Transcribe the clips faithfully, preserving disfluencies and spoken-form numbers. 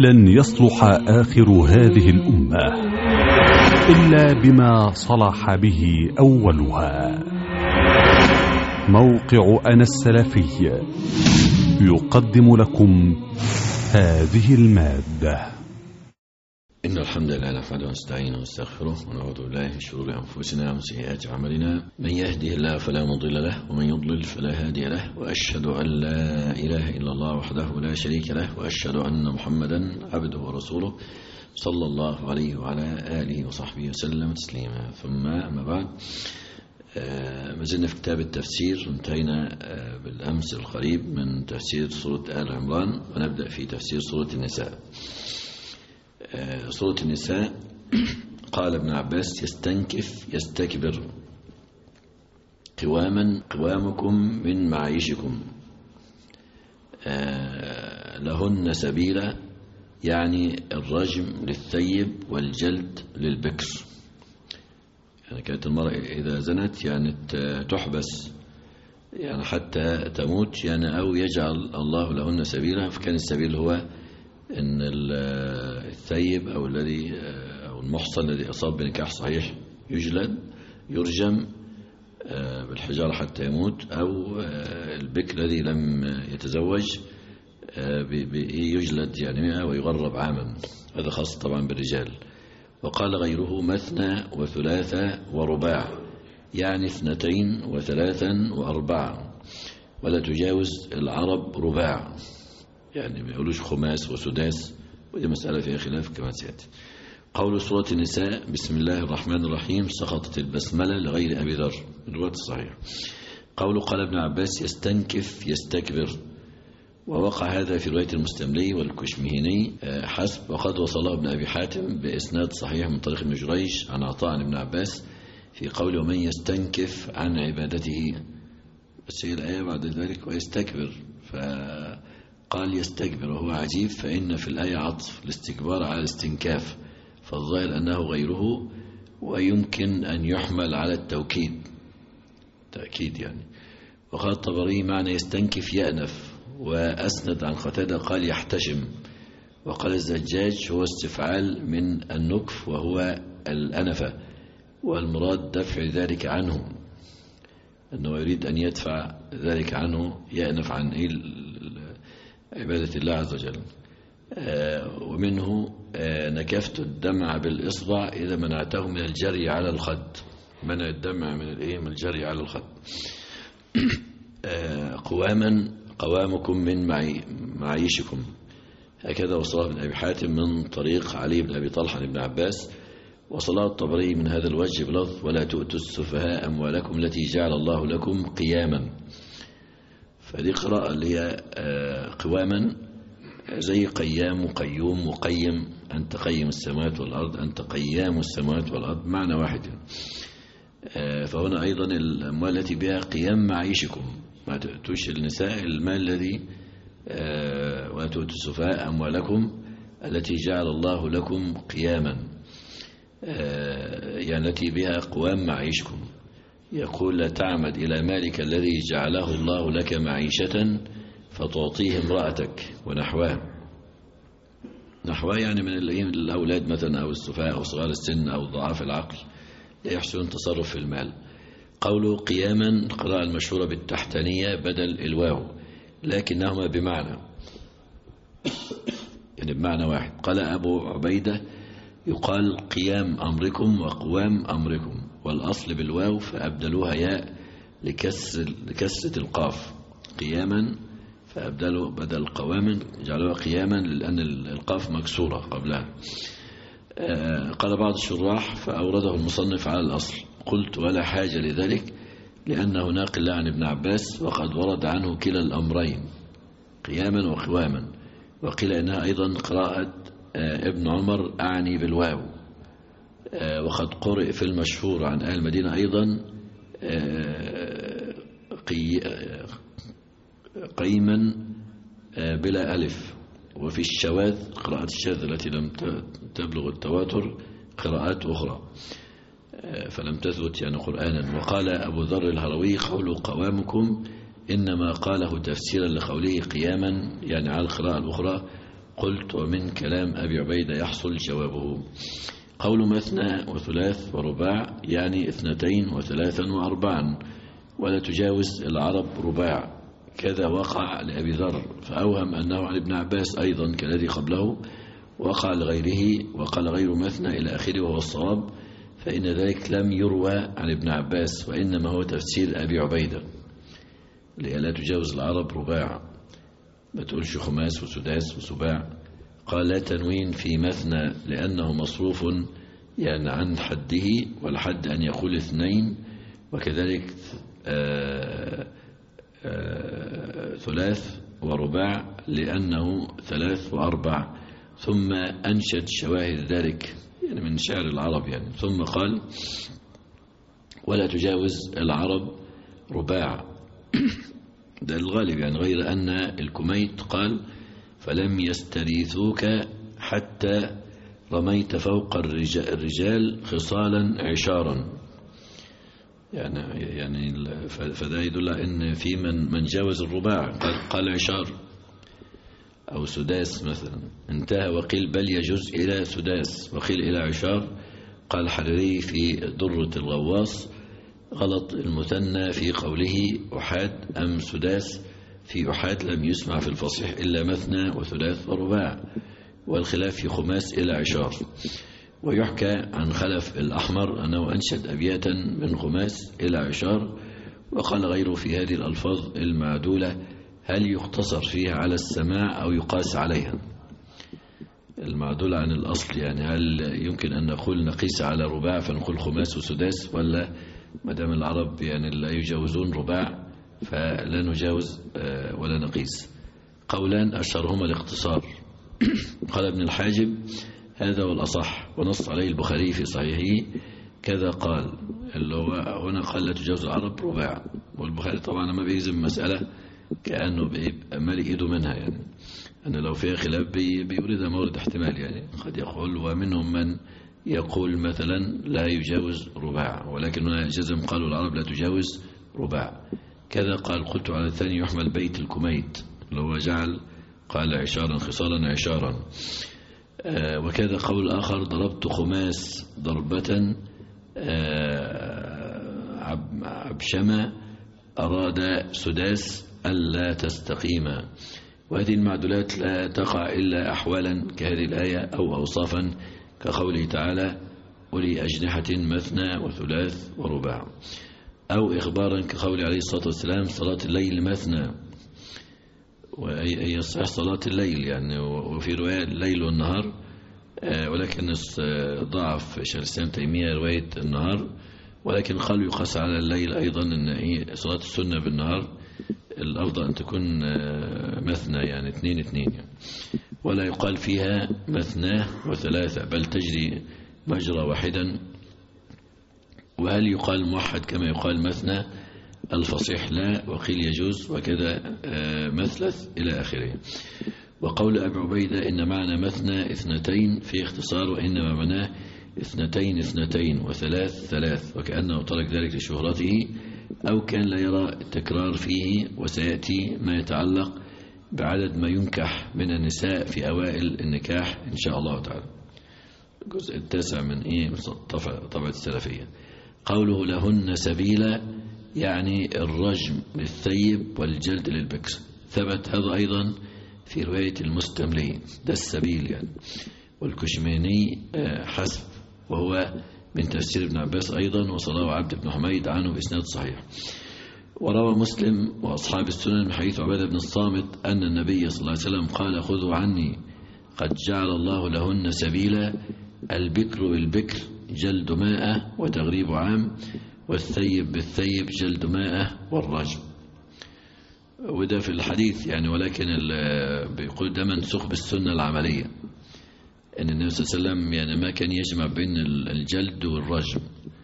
لن يصلح آخر هذه الأمة إلا بما صلح به أولها. موقع أنا السلفي يقدم لكم هذه المادة. إن الحمد لله نحمده ونستعينه ونستغفره ونعوذ بالله من شرور أنفسنا ومن سيئات أعمالنا، من يهده الله فلا مضل له ومن يضلل فلا هادي له، وأشهد أن لا إله إلا الله وحده لا شريك له، وأشهد أن محمدا عبده ورسوله صلى الله عليه وعلى آله وصحبه وسلم تسليما. ثم أما بعد، ما زلنا في كتاب التفسير، انتهينا بالأمس القريب من تفسير سورة آل عمران، ونبدأ في تفسير سورة النساء. سورة النساء قال ابن عباس: يستنكف يستكبر قواما قوامكم من معايشكم لهن سبيلا، يعني الرجم للثيب والجلد للبكر. يعني كانت المرأة إذا زنت يعني تحبس يعني حتى تموت، يعني أو يجعل الله لهن سبيلا. فكان السبيل هو أن الثيب أو الذي أو المحصن الذي أصاب بنكاح صحيح يجلد يرجم بالحجارة حتى يموت، أو البكر الذي لم يتزوج يجلد يعني مئة ويغرب عاما. هذا خاص طبعا بالرجال. وقال غيره: مثنى وثلاثة ورباع، يعني اثنتين وثلاثا وأربعة، ولا تجاوز العرب رباع، يعني ما يقولوش خماس وسداس، ودي مسألة فيها خلاف كما سيأتي. قول سورة النساء: بسم الله الرحمن الرحيم، سقطت البسملة لغير أبي ذر، الرواية الصحيح. قول قال ابن عباس: يستنكف يستكبر، ووقع هذا في رواية المستملي والكشمهيني حسب، وقد وصله ابن أبي حاتم بإسناد صحيح من طريق ابن جريج عن عطاء عن ابن عباس في قول: ومن يستنكف عن عبادته. بس هي الآية بعد ذلك ويستكبر، فقال يستكبر، وهو عجيب، فإن في الآية عطف الاستكبار على الاستنكاف، فالظاهر أنه غيره، ويمكن أن يحمل على التوكيد تأكيد يعني. وقال الطبري: معنى يستنكف يأنف، وأسند عن قتادة قال يحتشم. وقال الزجاج: هو استفعال من النكف وهو الأنفة، والمراد دفع ذلك عنه، أنه يريد أن يدفع ذلك عنه، يأنف عن إيه عبادة الله عز وجل. آه ومنه آه نكفت الدمع بالإصبع إذا منعته من الجري على الخد، منع الدمع من الإيه من الجري على الخد. آه قواما قوامكم من معي معيشكم، هكذا وصله ابن أبي حاتم من طريق علي بن أبي طلحة بن عباس، وصله الطبري من هذا الوجه بلفظ: ولا تؤتوا السفهاء أموالكم التي جعل الله لكم قياما. فدي قراءة اللي هي قواما، زي قيام وقيوم وقيم، أنت قيم السماوات والأرض، أنت قيام السماوات والأرض، معنى واحد. فهنا أيضا الأموال التي بها قيام معيشكم، ما تؤتوش النساء المال الذي ولا تؤتوا السفهاء أموالكم التي جعل الله لكم قياما، يعني التي بها قوام معيشكم. يقول: لا تعمد إلى مالك الذي جعله الله لك معيشة فتعطيه امرأتك ونحواه. نحواه يعني من الأولاد مثلا، أو السفهاء أو صغار السن أو ضعاف العقل لا يحسنون التصرف في المال. قوله قياما، قراءة المشهورة بالتحتانية بدل الواو، لكنهما بمعنى يعني بمعنى واحد. قال أبو عبيدة: يقال قيام أمركم وقوام أمركم، والأصل بالواو فأبدلوها ياء لكسرة القاف، قياما فأبدلوا بدل قواما جعلوها قياما لأن القاف مكسورة قبلها. قال بعض الشراح: فأورده المصنف على الأصل. قلت: ولا حاجة لذلك، لأنه ناقل عن ابن عباس، وقد ورد عنه كلا الأمرين قياما وقواما. وقيل إنها أيضا قراءة ابن عمر أعني بالواو، وقد قرئ في المشهور عن أهل المدينة أيضا قيما بلا ألف. وفي الشواذ قراءة الشاذ التي لم تبلغ التواتر قراءات أخرى فلم تثبت يعني قرآنا. وقال أبو ذر الهروي: قول قوامكم إنما قاله تفسيرا لقوله قياما، يعني على القراءة الأخرى قلت ومن كلام أبي عبيدة يحصل جوابه. قول مثنى وثلاث ورباع يعني اثنتين وثلاثا وأربعا، ولا تجاوز العرب رباع. كذا وقع لأبي ذر فأوهم أنه عن ابن عباس أيضا كالذي قبله، وقع لغيره وقال غير مثنى إلى آخره وهو الصواب، فإن ذلك لم يروى عن ابن عباس وإنما هو تفسير أبي عبيدة، لا تجاوز العرب رباع، ما تقولش خماس وسداس وسباع. قال لا تنوين في مثنى لأنه مصروف يعني عن حده، والحد أن يقول اثنين، وكذلك آآ آآ ثلاث ورباع لأنه ثلاث وأربع. ثم أنشد شواهد ذلك يعني من شعر العرب يعني. ثم قال ولا تجاوز العرب رباع ده الغالب يعني، غير أن الكميت قال فلم يستريثوك حتى رميت فوق الرجال خصالا عشارا يعني يعني فده يدل ان في من من جاوز الرباع قال, قال عشار او سداس مثلا انتهى، وقيل بل يجوز الى سداس وقيل الى عشار. قال حريري في درة الغواص غلط المثنى في قوله أحاد أم سداس، في أحاد لم يسمع في الفصيح إلا مثنى وثلاث ورباع، والخلاف في خماس إلى عشار. ويحكى عن خلف الأحمر أنه أنشد أبياتا من خماس إلى عشار. وقال غيره في هذه الألفاظ المعدولة هل يقتصر فيها على السماع أو يقاس عليها؟ المعدولة عن الأصل يعني هل يمكن أن نقول نقيس على رباع فنقول خماس وسداس، ولا مدام العرب يعني لا يجاوزون رباع فلا نجاوز ولا نقيس؟ قولان أشهرهما الاختصار. قال ابن الحاجب هذا هو الأصح، ونص عليه البخاري في صحيحه كذا قال، اللي هو هنا قال لا تجاوز العرب رباع، والبخاري طبعا ما بيزم مسألة كأنه بيبقى مالي إيده منها يعني، أن لو فيها خلاف بي بيوردها مورد احتمال يعني، قد يقول ومنهم من يقول مثلا لا يجاوز رباع، ولكن هنا جزم قالوا العرب لا تجاوز رباع. كذا قال قلت على الثاني يحمل بيت الكميت اللي هو جعل قال عشارا خصالا عشارا. آه وكذا قول آخر ضربت خماس ضربة آه عب عبشمة أراد سداس ألا تستقيما. وهذه المعدولات لا تقع إلا أحوالا كهذه الآية أو أوصافا كقوله تعالى أولي أجنحة مثنى وثلاث ورباع، أو إخبارا كقول عليه الصلاة والسلام صلاة الليل مثنى، وهي صحيح صلاة الليل يعني، وفي رواية الليل والنهار، ولكن ضعف شيخ الإسلام تيمية رواية النهار، ولكن قالوا يقاس على الليل أيضا أن صلاة السنة بالنهار الأفضل أن تكون مثنى يعني اثنين اثنين يعني. ولا يقال فيها مثنى وثلاثة بل تجري مجرى واحدا. وهل يقال موحد كما يقال مثنى؟ الفصيح لا، وقيل يجوز، وكذا مثلث إلى آخره. وقول أبي عبيدة إن معنى مثنى اثنتين في اختصار، وإنما معناه اثنتين اثنتين وثلاث ثلاث، وكأنه ترك ذلك لشهرته أو كان لا يرى التكرار فيه. وسيأتي ما يتعلق بعدد ما ينكح من النساء في أوائل النكاح إن شاء الله تعالى. الجزء التاسع من إيه طبعة السلفية. قوله لهن سبيلا يعني الرجم للثيب والجلد للبكر، ثبت هذا أيضا في رواية المستملي ده السبيل يعني، والكشميني حسب، وهو من تفسير ابن عباس أيضا، وصلاه عبد بن حميد عنه بإسناد صحيح. وروى مسلم وأصحاب السنن من حديث عبادة بن الصامت أن النبي صلى الله عليه وسلم قال خذوا عني قد جعل الله لهن سبيلا، البكر بالبكر جلد مائة وتغريب عام، والثيب بالثيب جلد مائة والرجم. وده في الحديث يعني، ولكن بيقول ده منسوخ بالسنة العملية، ان النبي صلى الله عليه وسلم يعني ما كان يجمع بين الجلد والرجم.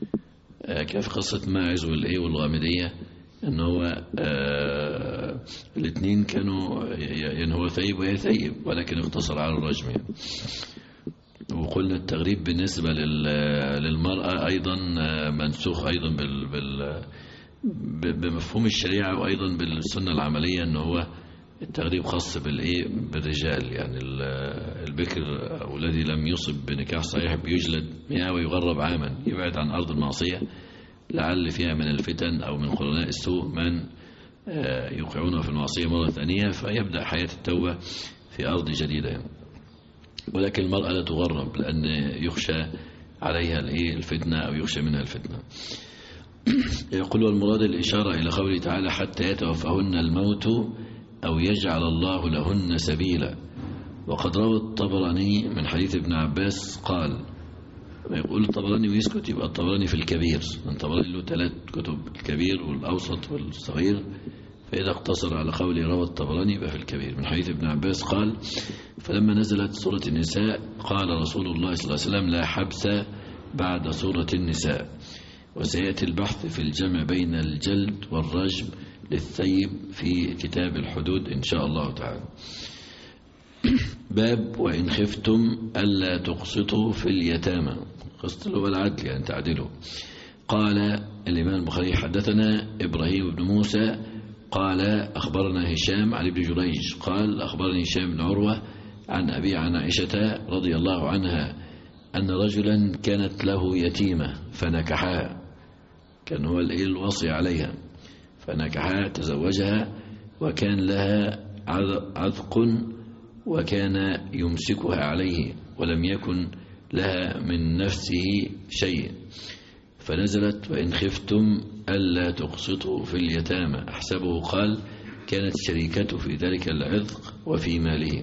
كيف قصة ماعز والايه والغامدية ان هو آه الاثنين كانوا يعني هو ثيب وهي ثيب، ولكن اقتصر على الرجم يعني. وقلنا التغريب بالنسبة للمرأة أيضا منسوخ أيضا بال بمفهوم الشريعة، وأيضا بالسنة العملية أنه هو التغريب خاص بالإيه بالرجال، يعني البكر أو الذي لم يصب بنكاح صحيح بيجلد مئة ويغرب عاما، يبعد عن أرض المعصية لعل فيها من الفتن أو من قرناء السوء من يوقعونه في المعصية مرة ثانية، فيبدأ حياة التوبة في أرض جديدة. ولكن المرأة لا تغرب لأن يخشى عليها الفتنة أو يخشى منها الفتنة. يقول المراد الإشارة إلى قوله تعالى حتى يتوفاهن الموت أو يجعل الله لهن سبيلا. وقد روى الطبراني من حديث ابن عباس قال، ما يقول الطبراني ويسكت يبقى الطبراني في الكبير، الطبراني له ثلاث كتب، الكبير والأوسط والصغير، فإذا اقتصر على قوله روى الطبراني يبقى في الكبير. من حديث ابن عباس قال فلما نزلت سورة النساء قال رسول الله صلى الله عليه وسلم لا حبس بعد سورة النساء، وسيأتي البحث في الجمع بين الجلد والرجم للثيب في كتاب الحدود إن شاء الله تعالى. باب وإن خفتم ألا تقسطوا في اليتامى، قسط اللي هو العدل يعني تعدلوا. قال الإمام البخاري حدثنا إبراهيم بن موسى قال أخبرنا هشام عن ابن جريج قال أخبرني هشام بن عروة عن أبي عن عائشة رضي الله عنها أن رجلا كانت له يتيمة فنكحها، كان هو الوصي عليها، فنكحها تزوجها وكان لها عذق وكان يمسكها عليه ولم يكن لها من نفسه شيء، فنزلت وإن خفتم ألا تقسطوا في اليتامى. أحسبه قال كانت شريكته في ذلك العذق وفي ماله.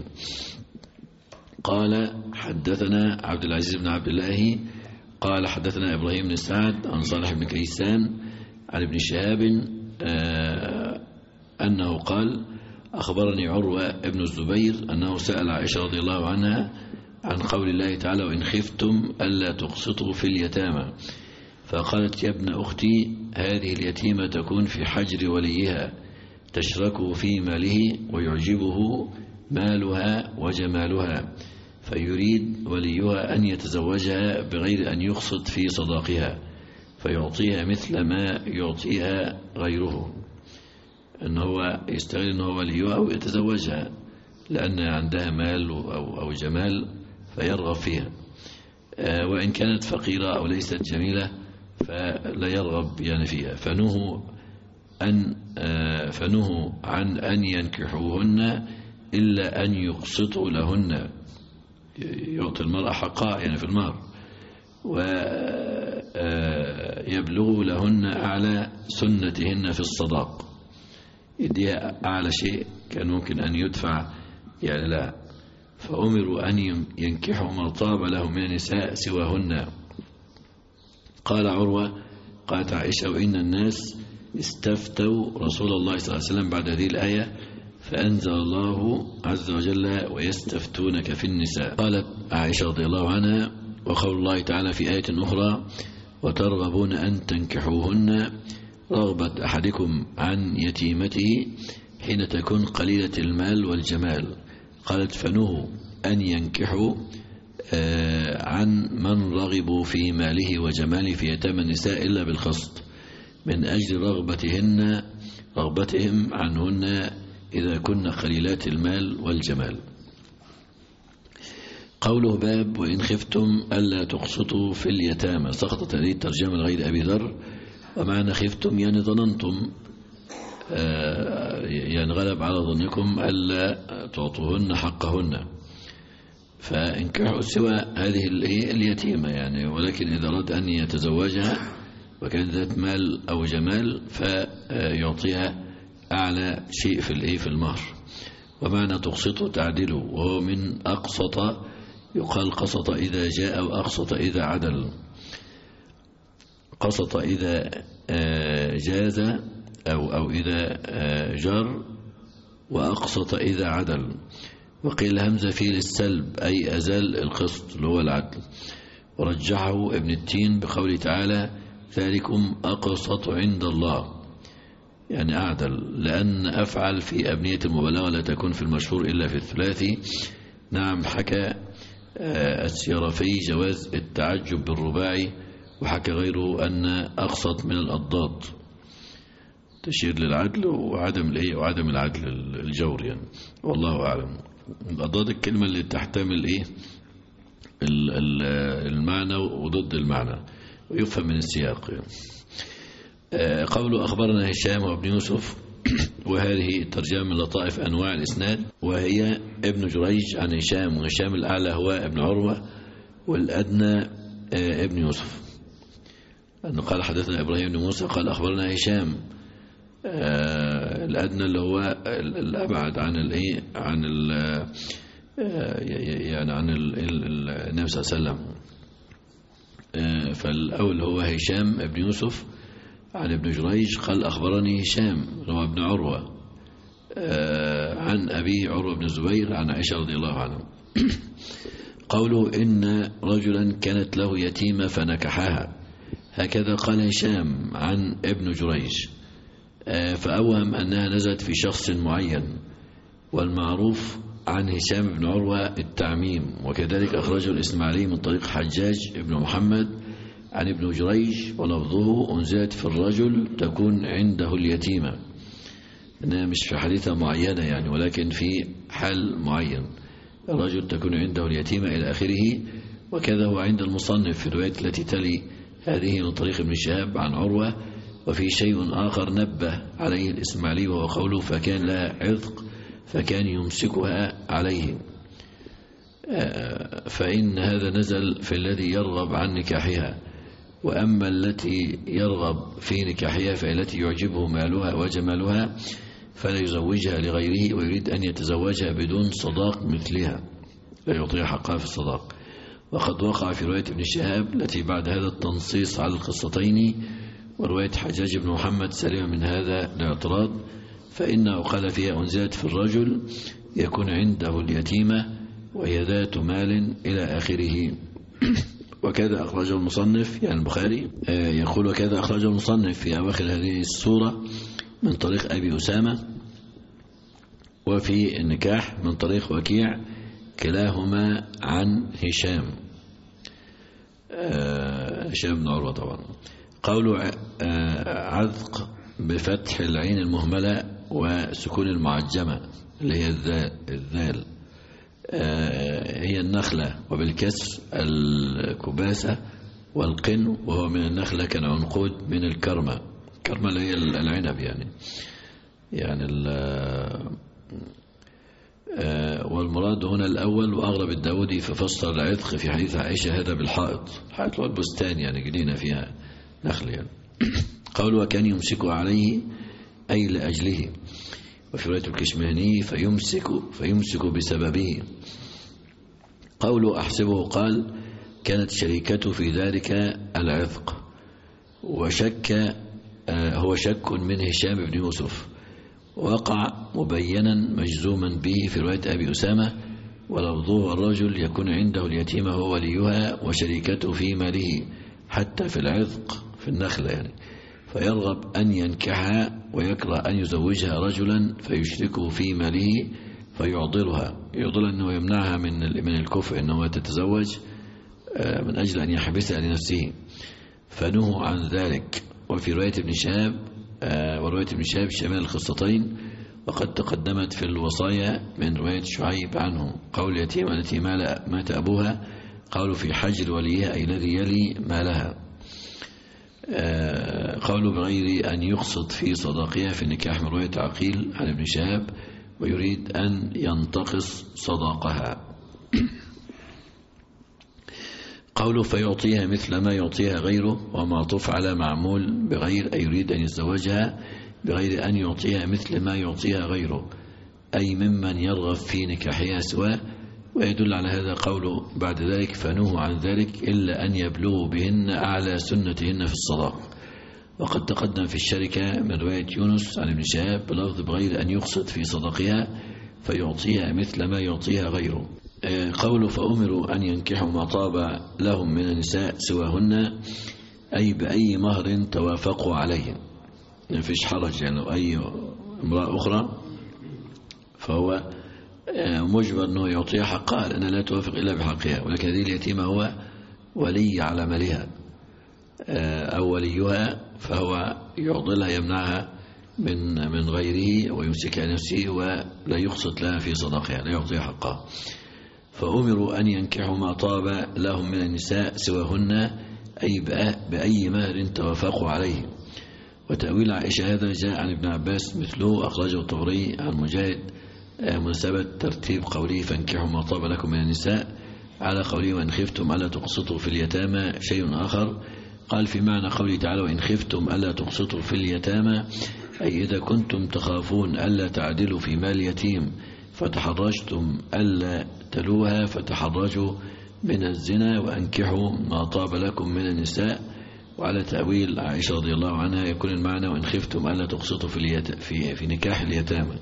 قال حدثنا عبد العزيز بن عبد الله قال حدثنا إبراهيم بن سعد عن صالح بن كيسان عن ابن شهاب آه أنه قال أخبرني عروة ابن الزبير أنه سأل عائشة رضي الله عنها عن قول الله تعالى وإن خفتم ألا تقسطوا في اليتامى، فقالت يا ابن أختي هذه اليتيمة تكون في حجر وليها تشركه في ماله ويعجبه مالها وجمالها، فيريد وليها أن يتزوجها بغير أن يقسط في صداقها فيعطيها مثل ما يعطيها غيره، أنه هو يستغل أنه وليها أو يتزوجها لأن عندها مال أو, أو جمال فيرغب فيها، وإن كانت فقيرة أو ليست جميلة فلا يرغب يعني فيها. فنهوا أن فنهوا عن أن ينكحوهن إلا أن يقسطوا لهن، يعطي المرأة حقها يعني في المهر، ويبلغوا لهن أعلى سنتهن في الصداق، يديها أعلى شيء كان ممكن أن يدفع يعني لا، فأمروا أن ينكحوا ما طاب لهم من النساء سواهن. قال عروة قالت عائشة وإن الناس استفتوا رسول الله صلى الله عليه وسلم بعد هذه الآية فأنزل الله عز وجل ويستفتونك في النساء. قالت عائشة رضي الله عنها وقول الله تعالى في آية أخرى وترغبون أن تنكحوهن رغبة أحدكم عن يتيمته حين تكون قليلة المال والجمال. قالت فنهوا أن ينكحوا عن من رغبوا في ماله وجماله في يتامى النساء إلا بالقسط من أجل رغبتهن رغبتهم عنهن إذا كن قليلات المال والجمال. قوله باب وإن خفتم ألا تقسطوا في اليتامى، سقطت هذه الترجمة لغير أبي ذر، ومعنى خفتم يعني ظننتم يعني غلب على ظنكم ألا تعطوهن حقهن، فانكحوا سوى هذه اليتيمة يعني، ولكن إذا أراد أن يتزوجها وكان ذات مال أو جمال فيعطيها أعلى شيء في الإيه في المهر. ومعنى تقسطوا تعدلوا، وهو من أقسط، يقال قسط إذا جاء أو أقسط إذا عدل. قسط إذا جاز أو أو إذا جر، وأقسط إذا عدل. وقيل همزة فيه للسلب أي أزال القسط اللي هو العدل. ورجحه ابن التين بقوله تعالى ذلكم أقسط عند الله، يعني أعدل، لأن أفعل في أبنية المبالغة لا تكون في المشهور إلا في الثلاثي. نعم حكى السيرفي جواز التعجب بالرباعي، وحكى غيره أن أقسط من الأضداد. تشير للعدل وعدم الايه وعدم العدل الجور يعني، والله اعلم. ضد الكلمه اللي تحتمل ايه المعنى وضد المعنى ويفهم من السياق يعني. قوله أخبرنا هشام وابن يوسف، وهذه ترجمة من لطائف أنواع الإسناد، وهي ابن جريج عن هشام، وهشام الأعلى هو ابن عروة، والأدنى ابن يوسف. أنه قال حدثنا إبراهيم بن موسى قال أخبرنا هشام، الأدنى اللي هو الأبعد عن الإيه عن ال يعني عن النبي صلى الله عليه وسلم. فالأول هو هشام ابن يوسف عن ابن جريج قال أخبرني هشام هو ابن عروة عن أبي عروة بن الزبير عن عائشة رضي الله عنه. قوله إن رجلا كانت له يتيمة فنكحها، هكذا قال هشام عن ابن جريج، فأوهم أنها نزلت في شخص معين، والمعروف عن هشام بن عروة التعميم. وكذلك أخرجه الإسماعيلي من طريق حجاج ابن محمد عن ابن جريج ولفظه أنزلت في الرجل تكون عنده اليتيمة، إنها مش في حديثة معينة يعني، ولكن في حال معين، الرجل تكون عنده اليتيمة إلى آخره. وكذا هو عند المصنف في الرواية التي تلي هذه من طريق ابن شهاب عن عروة. وفي شيء آخر نبه عليه الإسماعيلي وهو قوله فكان لها عذق فكان يمسكها عليه، فإن هذا نزل في الذي يرغب عن نكاحها. وأما التي يرغب في نكاحها فالتي يعجبه مالها وجمالها فلا يزوجها لغيره ويريد أن يتزوجها بدون صداق مثلها، لا يعطيها حقها في الصداق. وقد وقع في رواية ابن شهاب التي بعد هذا التنصيص على القصتين، ورواية حجاج بن محمد سليمة من هذا الاعتراض، فإنه قال فيها أنزلت في الرجل يكون عنده اليتيمة وهي ذات مال إلى آخره. وكذا أخرجه المصنف يعني البخاري يقول وكذا أخرجه المصنف في أواخر هذه السورة من طريق أبي أسامة، وفي النكاح من طريق وكيع، كلاهما عن هشام هشام بن عروة طبعا. قوله عذق بفتح العين المهملة وسكون المعجمة اللي هي الذال، هي النخلة، وبالكسر الكباسة، والقن وهو من النخلة كان عنقود من الكرمة، الكرمة اللي هي العنب يعني يعني والمراد هنا الأول وأغلب الداودي ففسر العذق في حديث عائشة هذا بالحائط، الحائط هو البستان يعني جنينة فيها نخل يعني. قول وكان يمسك عليه أي لأجله، وفي رواية الكشمهني فيمسك فيمسك بسببه. قوله أحسبه قال كانت شريكته في ذلك العذق، وشك هو شك من هشام بن يوسف، وقع مبينا مجزوما به في رواية أبي أسامة، ولفظه الرجل يكون عنده اليتيمة هو وليها وشريكته في ماله حتى في العذق في النخلة يعني، فيرغب أن ينكحها ويكره أن يزوجها رجلا فيشركه في ماله فيعضلها، يعضل أنه يمنعها من من الكفء أنه تتزوج من أجل أن يحبسها لنفسه، فنهوا عن ذلك. وفي رواية ابن شهاب ورواية ابن شهاب شمال القصتين، وقد تقدمت في الوصايا من رواية شعيب عنه. قول اليتيمة التي مات أبوها، قالوا في حجر وليها أي الذي يلي مالها. قالوا بغير أن يقصد في صداقها في النكاح من رواية عقيل عن ابن شهاب، ويريد أن ينتقص صداقها. قوله فيعطيها مثل ما يعطيها غيره، ومعطوف على معمول بغير أي يريد أن يتزوجها بغير أن يعطيها مثل ما يعطيها غيره، أي ممن يرغب في نكاحها سواه. ويدل على هذا قوله بعد ذلك فنهوا عن ذلك إلا أن يبلغوا بهن أعلى سنتهن في الصداق. وقد تقدم في الشركة من رواية يونس عن ابن شهاب بلفظ بغير أن يقصد في صداقها فيعطيها مثل ما يعطيها غيره. قوله فأمروا أن ينكحوا ما طاب لهم من النساء سواهن، أي بأي مهر توافقوا عليه، يعني فيش حرج يعني لو أي امرأة أخرى فهو مجبر أنه يعطيها حقها لأنها لا توافق إلا بحقها. ولكن هذه اليتيمة هو ولي على مالها أو وليها، فهو يعضلها يمنعها من من غيره ويمسكها نفسه ولا يقسط لها في صداقها، لا يعطيها حقها. فأمروا أن ينكحوا ما طاب لهم من النساء سواهن، أي بأي مهر توافقوا عليه. وتأويل عائشة هذا جاء عن ابن عباس مثله، أخرجه الطبري عن مجاهد مناسبة ترتيب قوله فانكحوا ما طاب لكم من النساء على قوله وإن خفتم ألا تقسطوا في اليتامى شيء آخر. قال في معنى قوله تعالى وإن خفتم ألا تقسطوا في اليتامى، أي إذا كنتم تخافون ألا تعدلوا في مال يتيم فتحرجتم ألا تلوها فتحرجوا من الزنا وأنكحوا ما طاب لكم من النساء. وعلى تأويل عائشة رضي الله عنها يكون المعنى وإن خفتم ألا تقسطوا في, اليت... في... في نكاح اليتامى.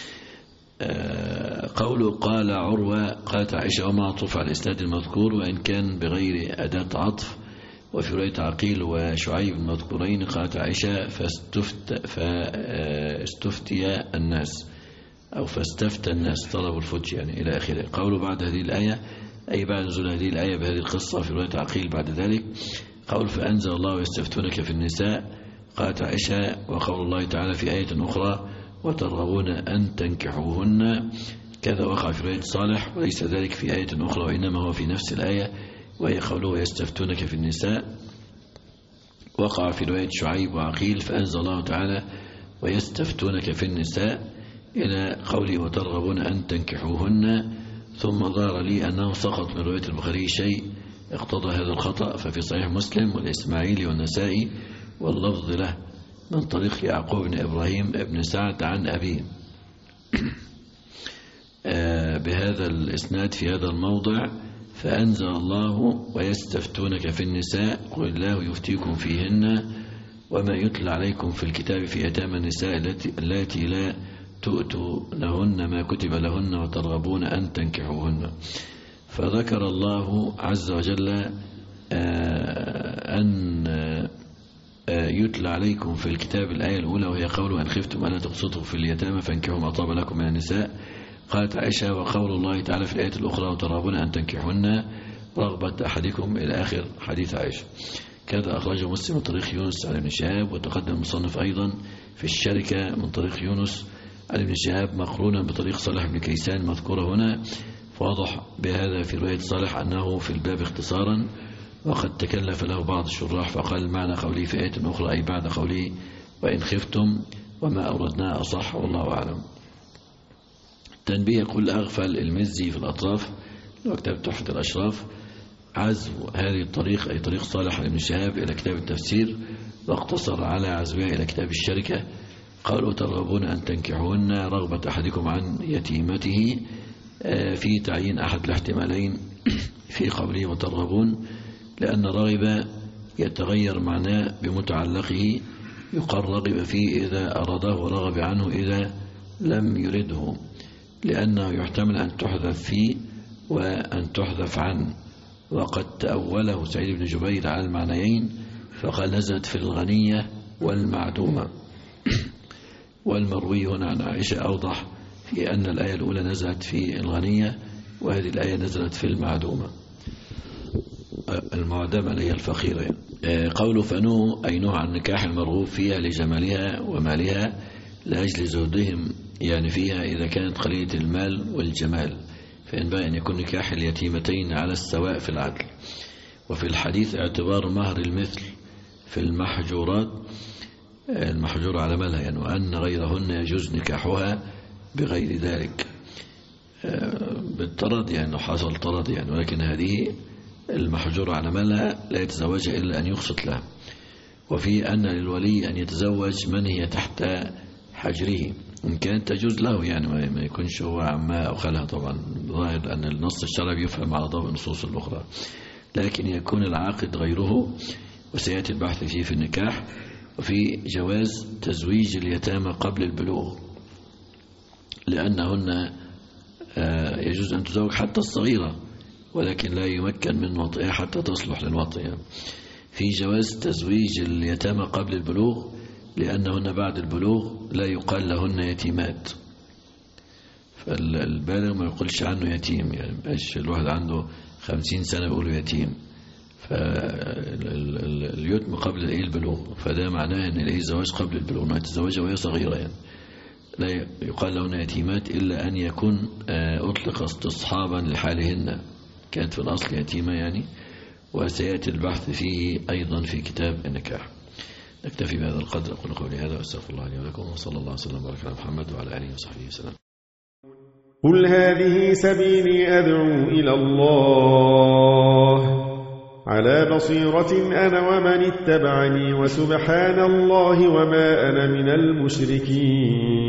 قوله قال عروة قالت عائشة وما عطف على الإسناد المذكور وإن كان بغير أداة عطف. وفي رواية عقيل وشعيب المذكورين قالت عائشة فاستفت فاستفتي الناس أو فاستفتى الناس طلبوا الفتش يعني إلى آخره. قوله بعد هذه الآية أي بعد نزول هذه الآية بهذه القصة. في رواية عقيل بعد ذلك قول فأنزل الله يستفتونك في النساء. قالت عائشة وقول الله تعالى في آية أخرى وترغبون أن تنكحوهن، كذا وقع في رواية صالح وليس ذلك في آية أخرى وإنما هو في نفس الآية وهي قوله يستفتونك في النساء. وقع في رواية شعيب وعقيل فأنزل الله تعالى ويستفتونك في النساء إلى قوله وترغبون أن تنكحوهن. ثم ظهر لي أنه سقط من رواية البخاري شيء اقتضى هذا الخطأ، ففي صحيح مسلم والإسماعيلي والنسائي واللفظ له من طريق يعقوب بن إبراهيم بن سعد عن أبيه بهذا الإسناد في هذا الموضع فأنزل الله ويستفتونك في النساء قل الله يفتيكم فيهن وما يتلى عليكم في الكتاب في يتامى النساء التي لا تؤتوا لهن ما كتب لهن وترغبون أن تنكحوهن. فذكر الله عز وجل أن يتلى عليكم في الكتاب الآية الأولى وهي قوله أن خفتم ألا تقسطوا في اليتامى فانكحوا ما طاب لكم من النساء. قالت عائشة وقول الله تعالى في الآية الأخرى وترغبون أن تنكحوهن رغبة أحدكم إلى آخر حديث عائشة. كذا أخرجه مسلم من طريق يونس عن ابن شهاب وتقدم المصنف أيضا في الشركة من طريق يونس عن ابن شهاب مقرونا بطريق صالح بن كيسان المذكورة هنا. فواضح بهذا في رواية صالح أنه في الباب اختصارا وقد تكلف له بعض الشراح فقال معنى قوله في آية أخرى أي بعد قوله وإن خفتم وما أوردناه أصح والله أعلم. تنبيه يقول أغفل المزي في الأطراف لو كتاب تحفة الأشراف عزو هذه الطريق أي طريق صالح بن شهاب إلى كتاب التفسير واقتصر على عزوها إلى كتاب الشركة. قالوا ترغبون أن تنكحوهن رغبة أحدكم عن يتيمته في تعيين أحد الاحتمالين في قوله وترغبون لأن رغب يتغير معناه بمتعلقه يقال رغب فيه إذا أراده ورغب عنه إذا لم يرده لأنه يحتمل أن تحذف فيه وأن تحذف عنه. وقد تأوله سعيد بن جبير على المعنيين فقال نزلت في الغنية والمعدومة. والمروي هنا عن عائشة أوضح في أن الآية الأولى نزلت في الغنية وهذه الآية نزلت في المعدومة المعدمة اللي هي الفقيرة. قوله فنوه أي نوع عن نكاح المرغوب فيها لجمالها ومالها لأجل زهدهم يعني فيها إذا كانت قليلة المال والجمال فينبغي أن يكون نكاح اليتيمتين على السواء في العدل. وفي الحديث اعتبار مهر المثل في المحجورات المحجور على مالها يعني وأن غيرهن يجوز نكاحها بغير ذلك بالطرد يعني حصل طرد يعني ولكن هذه المحجور على مالها لا يتزوجها إلا أن يقسط لها. وفي أن للولي أن يتزوج من هي تحت حجره إن كانت تجوز له يعني ما يكونش هو عمها أو خالها. طبعا ظاهر أن النص الشرعي يفهم على ضوء النصوص الأخرى لكن يكون العاقد غيره وسيأتي البحث فيه في النكاح. وفي جواز تزويج اليتامى قبل البلوغ لأنهن يجوز أن تزوج حتى الصغيرة ولكن لا يمكن من وطئها حتى تصلح للوطئ. في جواز تزويج اليتامى قبل البلوغ لأنهن بعد البلوغ لا يقال لهن يتيمات فالبالغ ما يقولش عنه يتيم يعني مش الواحد عنده خمسين سنة يقول يتيم فاليتم قبل الايه البلوغ، فده معناه ان الايه الزواج قبل البلوغ، انها تتزوجها وهي صغيره يعني. لا يقال لهن يتيمات الا ان يكون اطلق استصحابا لحالهن، كانت في الاصل يتيمه يعني، وسياتي البحث فيه ايضا في كتاب النكاح. نكتفي بهذا القدر، اقول قولي هذا واستغفر الله لي ولكم، وصلى الله وسلم وبارك على محمد وعلى اله وصحبه وسلم. قل هذه سبيلي أدعو إلى الله على بصيرة أنا ومن اتبعني، وسبحان الله وما أنا من المشركين.